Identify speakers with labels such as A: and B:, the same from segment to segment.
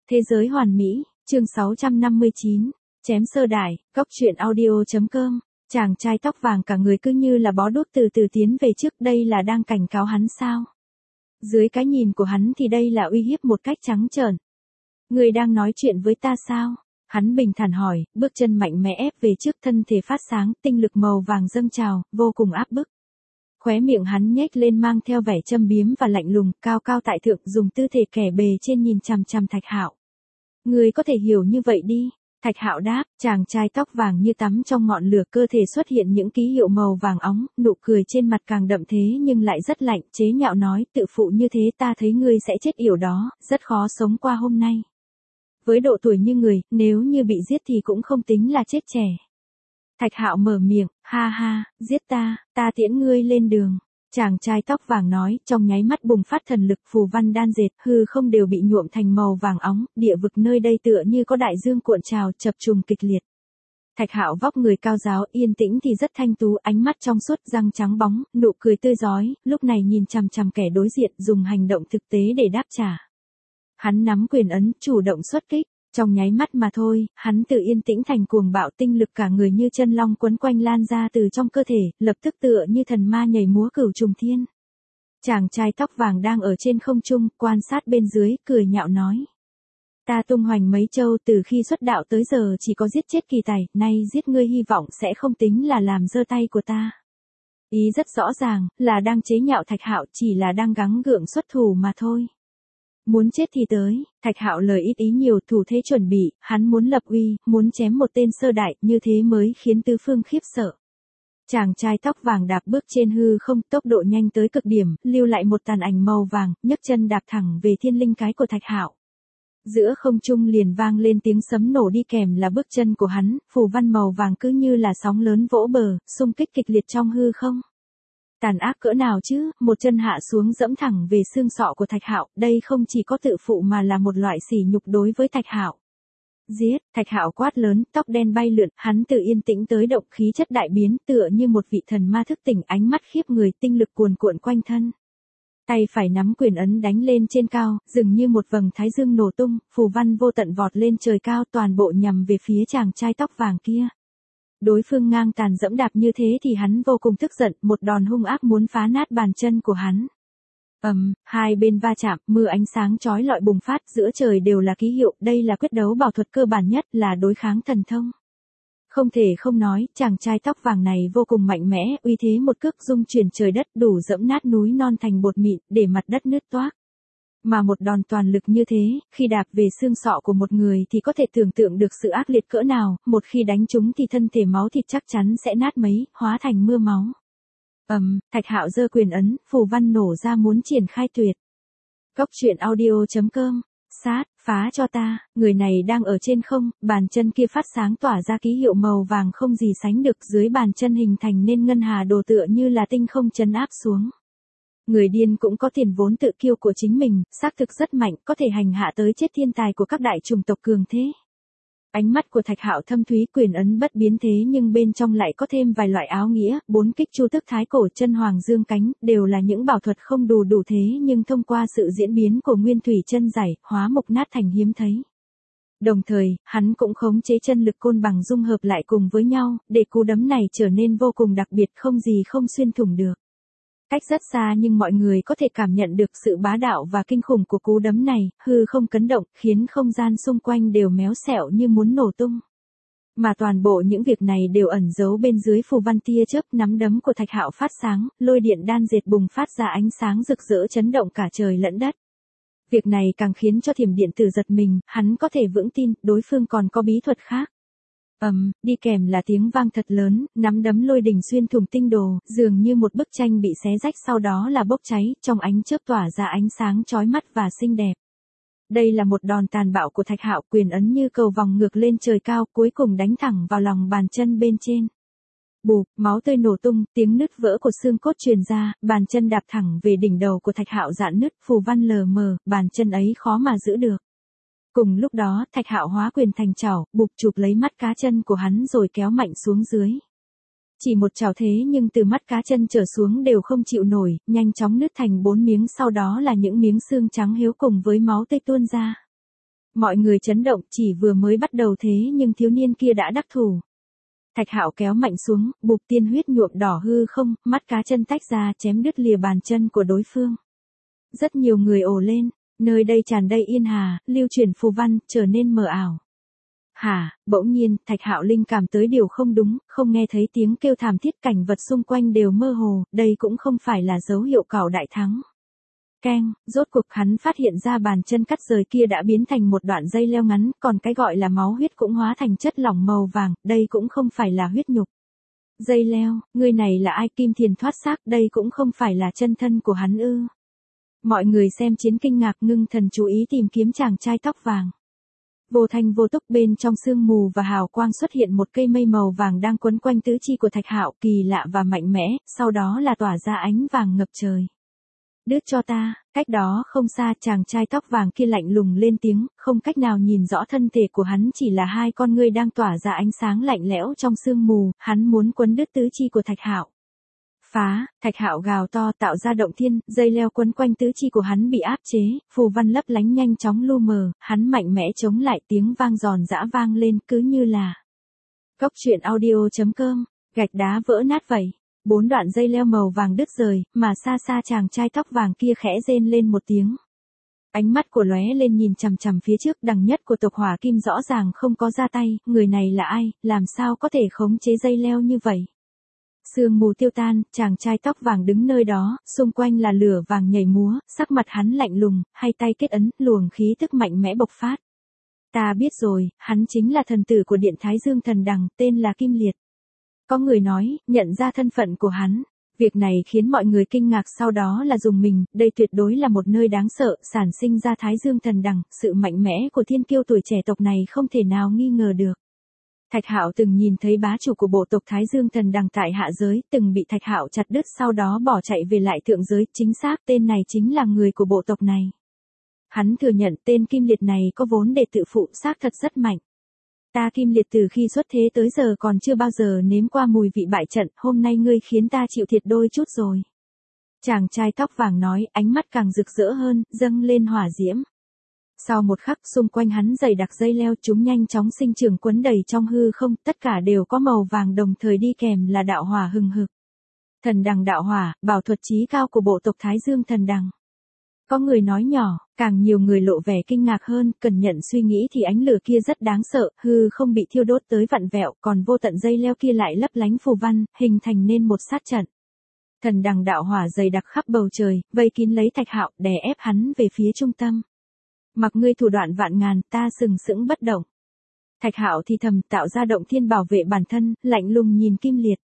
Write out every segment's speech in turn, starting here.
A: Thế giới hoàn mỹ, chương 659, chém sơ đài, góc truyện audio.com. Chàng trai tóc vàng cả người cứ như là bó đuốc từ từ tiến về trước, đây là đang cảnh cáo hắn sao? Dưới cái nhìn của hắn thì đây là uy hiếp một cách trắng trợn. Người đang nói chuyện với ta sao? Hắn bình thản hỏi, bước chân mạnh mẽ ép về trước, thân thể phát sáng, tinh lực màu vàng dâng trào, vô cùng áp bức. Khóe miệng hắn nhếch lên mang theo vẻ châm biếm và lạnh lùng, cao cao tại thượng, dùng tư thế kẻ bề trên nhìn chằm chằm Thạch Hạo. Người có thể hiểu như vậy đi. Thạch Hạo đáp, chàng trai tóc vàng như tắm trong ngọn lửa, cơ thể xuất hiện những ký hiệu màu vàng óng, nụ cười trên mặt càng đậm thế nhưng lại rất lạnh, chế nhạo nói, tự phụ như thế ta thấy ngươi sẽ chết yểu đó, rất khó sống qua hôm nay. Với độ tuổi như người, nếu như bị giết thì cũng không tính là chết trẻ. Thạch Hạo mở miệng, ha ha, giết ta tiễn ngươi lên đường. Chàng trai tóc vàng nói, trong nháy mắt bùng phát thần lực, phù văn đan dệt, hư không đều bị nhuộm thành màu vàng óng, địa vực nơi đây tựa như có đại dương cuộn trào, chập trùng kịch liệt. Thạch Hạo vóc người cao ráo, yên tĩnh thì rất thanh tú, ánh mắt trong suốt, răng trắng bóng, nụ cười tươi rói, lúc này nhìn chằm chằm kẻ đối diện, dùng hành động thực tế để đáp trả. Hắn nắm quyền ấn, chủ động xuất kích. Trong nháy mắt mà thôi, hắn từ yên tĩnh thành cuồng bạo, tinh lực cả người như chân long quấn quanh lan ra từ trong cơ thể, lập tức tựa như thần ma nhảy múa cửu trùng thiên. Chàng trai tóc vàng đang ở trên không trung, quan sát bên dưới, cười nhạo nói. Ta tung hoành mấy châu, từ khi xuất đạo tới giờ chỉ có giết chết kỳ tài, nay giết ngươi hy vọng sẽ không tính là làm dơ tay của ta. Ý rất rõ ràng, là đang chế nhạo Thạch Hạo, chỉ là đang gắng gượng xuất thủ mà thôi. Muốn chết thì tới, Thạch Hạo lời ít ý nhiều, thủ thế chuẩn bị, hắn muốn lập uy, muốn chém một tên sơ đại, như thế mới khiến tứ phương khiếp sợ. Chàng trai tóc vàng đạp bước trên hư không, tốc độ nhanh tới cực điểm, lưu lại một tàn ảnh màu vàng, nhấc chân đạp thẳng về thiên linh cái của Thạch Hạo. Giữa không trung liền vang lên tiếng sấm nổ đi kèm là bước chân của hắn, phù văn màu vàng cứ như là sóng lớn vỗ bờ, xung kích kịch liệt trong hư không. Tàn ác cỡ nào chứ, một chân hạ xuống dẫm thẳng về xương sọ của Thạch Hạo, đây không chỉ có tự phụ mà là một loại sỉ nhục đối với Thạch Hạo. Giết, Thạch Hạo quát lớn, tóc đen bay lượn, hắn từ yên tĩnh tới động, khí chất đại biến, tựa như một vị thần ma thức tỉnh, ánh mắt khiếp người, tinh lực cuồn cuộn quanh thân. Tay phải nắm quyền ấn đánh lên trên cao, dường như một vầng thái dương nổ tung, phù văn vô tận vọt lên trời cao, toàn bộ nhằm về phía chàng trai tóc vàng kia. Đối phương ngang tàn dẫm đạp như thế thì hắn vô cùng tức giận, một đòn hung ác muốn phá nát bàn chân của hắn. Hai bên va chạm, mưa ánh sáng chói lọi bùng phát, giữa trời đều là ký hiệu, đây là quyết đấu bảo thuật cơ bản nhất, là đối kháng thần thông. Không thể không nói, chàng trai tóc vàng này vô cùng mạnh mẽ, uy thế một cước dung chuyển trời đất, đủ dẫm nát núi non thành bột mịn, để mặt đất nứt toác. Mà một đòn toàn lực như thế, khi đạp về xương sọ của một người thì có thể tưởng tượng được sự ác liệt cỡ nào, một khi đánh trúng thì thân thể máu thịt chắc chắn sẽ nát mấy, hóa thành mưa máu. Thạch Hạo giơ quyền ấn, phù văn nổ ra muốn triển khai tuyệt. Góc truyện audio.com. Sát, phá cho ta, người này đang ở trên không, bàn chân kia phát sáng tỏa ra ký hiệu màu vàng không gì sánh được, dưới bàn chân hình thành nên ngân hà đồ tựa như là tinh không trấn áp xuống. Người điên cũng có tiền vốn tự kiêu của chính mình, xác thực rất mạnh, có thể hành hạ tới chết thiên tài của các đại chủng tộc cường thế. Ánh mắt của Thạch Hạo thâm thúy, quyền ấn bất biến thế nhưng bên trong lại có thêm vài loại áo nghĩa, 4 kích chu tức thái cổ, chân hoàng dương cánh, đều là những bảo thuật không đủ thế nhưng thông qua sự diễn biến của nguyên thủy chân giải, hóa mục nát thành hiếm thấy. Đồng thời, hắn cũng khống chế chân lực côn bằng dung hợp lại cùng với nhau, để cú đấm này trở nên vô cùng đặc biệt, không gì không xuyên thủng được. Cách rất xa nhưng mọi người có thể cảm nhận được sự bá đạo và kinh khủng của cú đấm này, hư không cấn động, khiến không gian xung quanh đều méo xẹo như muốn nổ tung. Mà toàn bộ những việc này đều ẩn giấu bên dưới phù văn tia chớp, nắm đấm của Thạch Hạo phát sáng, lôi điện đan dệt bùng phát ra ánh sáng rực rỡ chấn động cả trời lẫn đất. Việc này càng khiến cho Thiểm Điện Tử giật mình, hắn có thể vững tin, đối phương còn có bí thuật khác. Đi kèm là tiếng vang thật lớn, nắm đấm lôi đình xuyên thủng tinh đồ, dường như một bức tranh bị xé rách sau đó là bốc cháy, trong ánh chớp tỏa ra ánh sáng chói mắt và xinh đẹp. Đây là một đòn tàn bạo của Thạch Hạo, quyền ấn như cầu vòng ngược lên trời cao, cuối cùng đánh thẳng vào lòng bàn chân bên trên. Bụp, máu tươi nổ tung, tiếng nứt vỡ của xương cốt truyền ra, bàn chân đạp thẳng về đỉnh đầu của Thạch Hạo rạn nứt, phù văn lờ mờ, bàn chân ấy khó mà giữ được. Cùng lúc đó, Thạch Hạo hóa quyền thành chảo, bụp chụp lấy mắt cá chân của hắn rồi kéo mạnh xuống dưới. Chỉ một chảo thế nhưng từ mắt cá chân trở xuống đều không chịu nổi, nhanh chóng nứt thành 4 miếng, sau đó là những miếng xương trắng hiếu cùng với máu tươi tuôn ra. Mọi người chấn động, chỉ vừa mới bắt đầu thế nhưng thiếu niên kia đã đắc thủ. Thạch Hạo kéo mạnh xuống, bụp tiên huyết nhuộm đỏ hư không, mắt cá chân tách ra chém đứt lìa bàn chân của đối phương. Rất nhiều người ồ lên, nơi đây tràn đầy yên hà, lưu truyền phù văn, trở nên mờ ảo. Hả, bỗng nhiên, Thạch Hạo linh cảm tới điều không đúng, không nghe thấy tiếng kêu thảm thiết, cảnh vật xung quanh đều mơ hồ, đây cũng không phải là dấu hiệu cảo đại thắng. Keng, rốt cuộc hắn phát hiện ra bàn chân cắt rời kia đã biến thành một đoạn dây leo ngắn, còn cái gọi là máu huyết cũng hóa thành chất lỏng màu vàng, đây cũng không phải là huyết nhục. Dây leo, người này là ai? Kim Thiền thoát xác, đây cũng không phải là chân thân của hắn ư? Mọi người xem chiến kinh ngạc, ngưng thần chú ý tìm kiếm chàng trai tóc vàng. Vô thanh vô tức, bên trong sương mù và hào quang xuất hiện một cây mây màu vàng đang quấn quanh tứ chi của Thạch Hạo, kỳ lạ và mạnh mẽ, sau đó là tỏa ra ánh vàng ngập trời. Đứt cho ta. Cách đó không xa, chàng trai tóc vàng kia lạnh lùng lên tiếng, không cách nào nhìn rõ thân thể của hắn, chỉ là hai con ngươi đang tỏa ra ánh sáng lạnh lẽo trong sương mù, hắn muốn quấn đứt tứ chi của Thạch Hạo. Phá, Thạch Hạo gào to, tạo ra động thiên, dây leo quấn quanh tứ chi của hắn bị áp chế, phù văn lấp lánh nhanh chóng lu mờ, hắn mạnh mẽ chống lại, tiếng vang giòn giã vang lên, cứ như là Cốc truyện audio.com, gạch đá vỡ nát vậy. 4 đoạn dây leo màu vàng đứt rời, mà xa xa chàng trai tóc vàng kia khẽ rên lên một tiếng. Ánh mắt của lóe lên nhìn chằm chằm phía trước, đằng nhất của tộc Hỏa Kim rõ ràng không có ra tay, người này là ai, làm sao có thể khống chế dây leo như vậy. Sương mù tiêu tan, chàng trai tóc vàng đứng nơi đó, xung quanh là lửa vàng nhảy múa, sắc mặt hắn lạnh lùng, hai tay kết ấn, luồng khí tức mạnh mẽ bộc phát. Ta biết rồi, hắn chính là thần tử của Điện Thái Dương Thần Đằng, tên là Kim Liệt. Có người nói, nhận ra thân phận của hắn. Việc này khiến mọi người kinh ngạc, sau đó là rùng mình, đây tuyệt đối là một nơi đáng sợ, sản sinh ra Thái Dương Thần Đằng, sự mạnh mẽ của thiên kiêu tuổi trẻ tộc này không thể nào nghi ngờ được. Thạch Hạo từng nhìn thấy bá chủ của bộ tộc Thái Dương Thần Đằng tại hạ giới, từng bị Thạch Hạo chặt đứt sau đó bỏ chạy về lại thượng giới, chính xác tên này chính là người của bộ tộc này. Hắn thừa nhận tên Kim Liệt này có vốn để tự phụ, xác thật rất mạnh. Ta Kim Liệt từ khi xuất thế tới giờ còn chưa bao giờ nếm qua mùi vị bại trận, hôm nay ngươi khiến ta chịu thiệt đôi chút rồi. Chàng trai tóc vàng nói, ánh mắt càng rực rỡ hơn, dâng lên hỏa diễm. Sau một khắc, xung quanh hắn dày đặc dây leo, chúng nhanh chóng sinh trưởng quấn đầy trong hư không, tất cả đều có màu vàng, đồng thời đi kèm là đạo hỏa hừng hực. Thần đằng đạo hỏa, bảo thuật chí cao của bộ tộc Thái Dương Thần Đằng. Có người nói nhỏ, càng nhiều người lộ vẻ kinh ngạc hơn, cẩn nhận suy nghĩ thì ánh lửa kia rất đáng sợ, hư không bị thiêu đốt tới vặn vẹo, còn vô tận dây leo kia lại lấp lánh phù văn, hình thành nên một sát trận. Thần đằng đạo hỏa dày đặc khắp bầu trời, vây kín lấy Thạch Hạo, đè ép hắn về phía trung tâm. Mặc ngươi thủ đoạn vạn ngàn, ta sừng sững bất động. Thạch Hạo thì thầm, tạo ra động thiên bảo vệ bản thân, lạnh lùng nhìn Kim Liệt.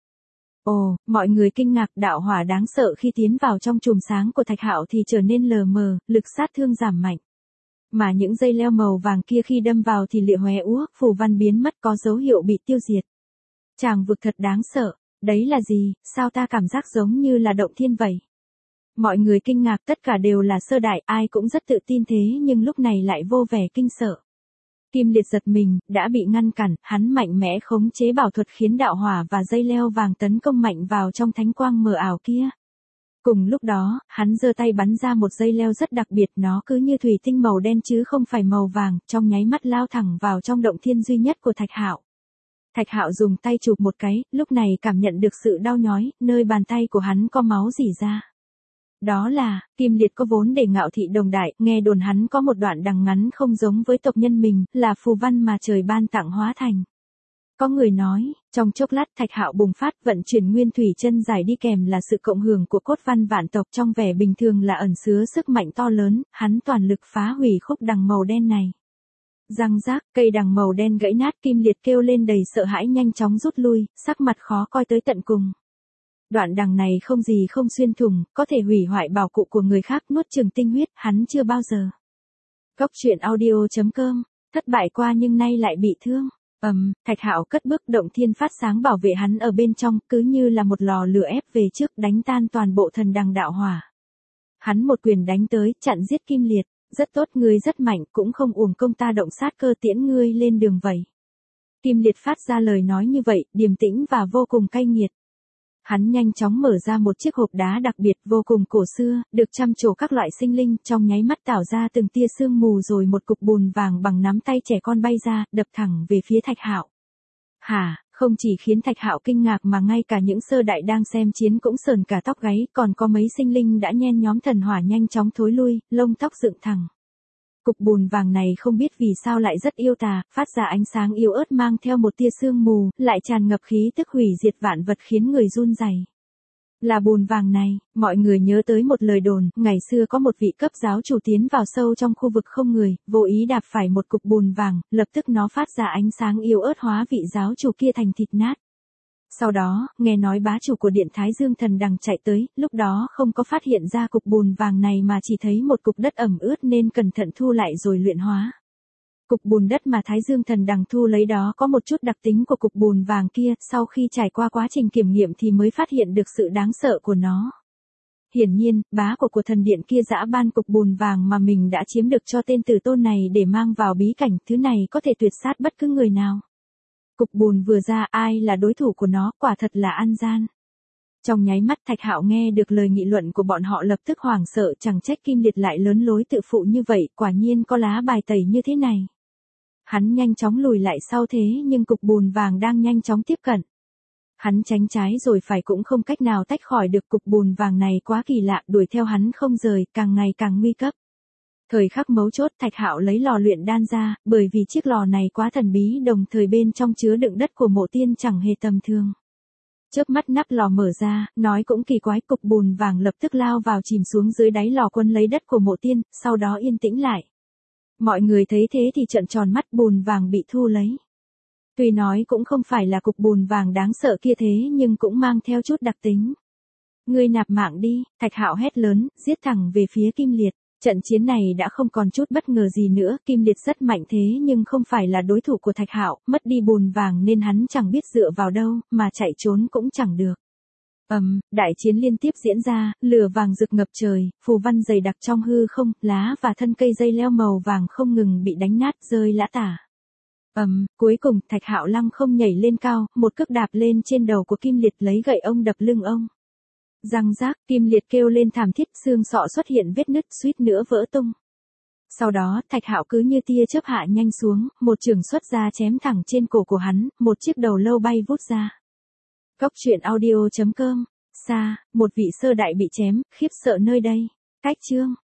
A: Ồ, mọi người kinh ngạc, đạo hỏa đáng sợ khi tiến vào trong chùm sáng của Thạch Hạo thì trở nên lờ mờ, lực sát thương giảm mạnh. Mà những dây leo màu vàng kia khi đâm vào thì lịa hoé úa, phù văn biến mất, có dấu hiệu bị tiêu diệt. Tràng vực thật đáng sợ, đấy là gì, sao ta cảm giác giống như là động thiên vậy? Mọi người kinh ngạc, tất cả đều là sơ đại, ai cũng rất tự tin thế nhưng lúc này lại vô vẻ kinh sợ. Kim Liệt giật mình, đã bị ngăn cản, hắn mạnh mẽ khống chế bảo thuật khiến đạo hỏa và dây leo vàng tấn công mạnh vào trong thánh quang mờ ảo kia. Cùng lúc đó, hắn giơ tay bắn ra một dây leo rất đặc biệt, nó cứ như thủy tinh màu đen chứ không phải màu vàng, trong nháy mắt lao thẳng vào trong động thiên duy nhất của Thạch Hạo. Thạch Hạo dùng tay chụp một cái, lúc này cảm nhận được sự đau nhói, nơi bàn tay của hắn có máu rỉ ra. Đó là, Kim Liệt có vốn để ngạo thị đồng đại, nghe đồn hắn có một đoạn đằng ngắn không giống với tộc nhân mình, là phù văn mà trời ban tặng hóa thành. Có người nói, trong chốc lát Thạch Hạo bùng phát, vận chuyển nguyên thủy chân giải đi kèm là sự cộng hưởng của cốt văn vạn tộc, trong vẻ bình thường là ẩn chứa sức mạnh to lớn, hắn toàn lực phá hủy khúc đằng màu đen này. Răng rác, cây đằng màu đen gãy nát, Kim Liệt kêu lên đầy sợ hãi, nhanh chóng rút lui, sắc mặt khó coi tới tận cùng. Đoạn đằng này không gì không xuyên thủng, có thể hủy hoại bảo cụ của người khác, nuốt chửng tinh huyết, hắn chưa bao giờ. Cốc truyện audio.com, thất bại qua nhưng nay lại bị thương. Thạch Hạo cất bước, động thiên phát sáng bảo vệ hắn ở bên trong, cứ như là một lò lửa ép về trước, đánh tan toàn bộ thần đằng đạo hỏa. Hắn một quyền đánh tới, chặn giết Kim Liệt, rất tốt, ngươi rất mạnh, cũng không uổng công ta động sát cơ tiễn ngươi lên đường vậy. Kim Liệt phát ra lời nói như vậy, điềm tĩnh và vô cùng cay nghiệt. Hắn nhanh chóng mở ra một chiếc hộp đá đặc biệt vô cùng cổ xưa, được chăm trổ các loại sinh linh, trong nháy mắt tạo ra từng tia sương mù rồi một cục bùn vàng bằng nắm tay trẻ con bay ra, đập thẳng về phía Thạch Hạo. Hả, không chỉ khiến Thạch Hạo kinh ngạc mà ngay cả những sơ đại đang xem chiến cũng sờn cả tóc gáy, còn có mấy sinh linh đã nhen nhóm thần hỏa nhanh chóng thối lui, lông tóc dựng thẳng. Cục bùn vàng này không biết vì sao lại rất yêu tà, phát ra ánh sáng yếu ớt mang theo một tia sương mù, lại tràn ngập khí tức hủy diệt vạn vật khiến người run rẩy. Là bùn vàng này, mọi người nhớ tới một lời đồn, ngày xưa có một vị cấp giáo chủ tiến vào sâu trong khu vực không người, vô ý đạp phải một cục bùn vàng, lập tức nó phát ra ánh sáng yếu ớt hóa vị giáo chủ kia thành thịt nát. Sau đó, nghe nói bá chủ của Điện Thái Dương Thần Đằng chạy tới, lúc đó không có phát hiện ra cục bùn vàng này mà chỉ thấy một cục đất ẩm ướt nên cẩn thận thu lại rồi luyện hóa. Cục bùn đất mà Thái Dương Thần Đằng thu lấy đó có một chút đặc tính của cục bùn vàng kia, sau khi trải qua quá trình kiểm nghiệm thì mới phát hiện được sự đáng sợ của nó. Hiển nhiên, bá của thần điện kia dã ban cục bùn vàng mà mình đã chiếm được cho tên tử tôn này để mang vào bí cảnh, thứ này có thể tuyệt sát bất cứ người nào. Cục bùn vừa ra, ai là đối thủ của nó, quả thật là ăn gian. Trong nháy mắt Thạch Hạo nghe được lời nghị luận của bọn họ lập tức hoảng sợ, chẳng trách Kim Liệt lại lớn lối tự phụ như vậy, quả nhiên có lá bài tẩy như thế này. Hắn nhanh chóng lùi lại sau thế nhưng cục bùn vàng đang nhanh chóng tiếp cận. Hắn tránh trái rồi phải cũng không cách nào tách khỏi được, cục bùn vàng này quá kỳ lạ, đuổi theo hắn không rời, càng ngày càng nguy cấp. Thời khắc mấu chốt Thạch Hạo lấy lò luyện đan ra, bởi vì chiếc lò này quá thần bí, đồng thời bên trong chứa đựng đất của Mộ Tiên chẳng hề tầm thường. Chớp mắt nắp lò mở ra, nói cũng kỳ quái, cục bùn vàng lập tức lao vào chìm xuống dưới đáy lò quân lấy đất của Mộ Tiên, sau đó yên tĩnh lại. Mọi người thấy thế thì trợn tròn mắt, bùn vàng bị thu lấy. Tuy nói cũng không phải là cục bùn vàng đáng sợ kia thế nhưng cũng mang theo chút đặc tính. Ngươi nạp mạng đi, Thạch Hạo hét lớn, giết thẳng về phía Kim Liệt. Trận chiến này đã không còn chút bất ngờ gì nữa, Kim Liệt rất mạnh thế nhưng không phải là đối thủ của Thạch Hạo, mất đi bùn vàng nên hắn chẳng biết dựa vào đâu, mà chạy trốn cũng chẳng được. Đại chiến liên tiếp diễn ra, lửa vàng rực ngập trời, phù văn dày đặc trong hư không, lá và thân cây dây leo màu vàng không ngừng bị đánh nát rơi lã tả. Cuối cùng Thạch Hạo lăng không nhảy lên cao, một cước đạp lên trên đầu của Kim Liệt lấy gậy ông đập lưng ông. Răng rác, Kim Liệt kêu lên thảm thiết, xương sọ xuất hiện vết nứt suýt nữa vỡ tung. Sau đó, Thạch Hạo cứ như tia chớp hạ nhanh xuống, một chưởng xuất ra chém thẳng trên cổ của hắn, một chiếc đầu lâu bay vút ra. Góc truyện audio.com. Xa, một vị sơ đại bị chém, khiếp sợ nơi đây. Cách chương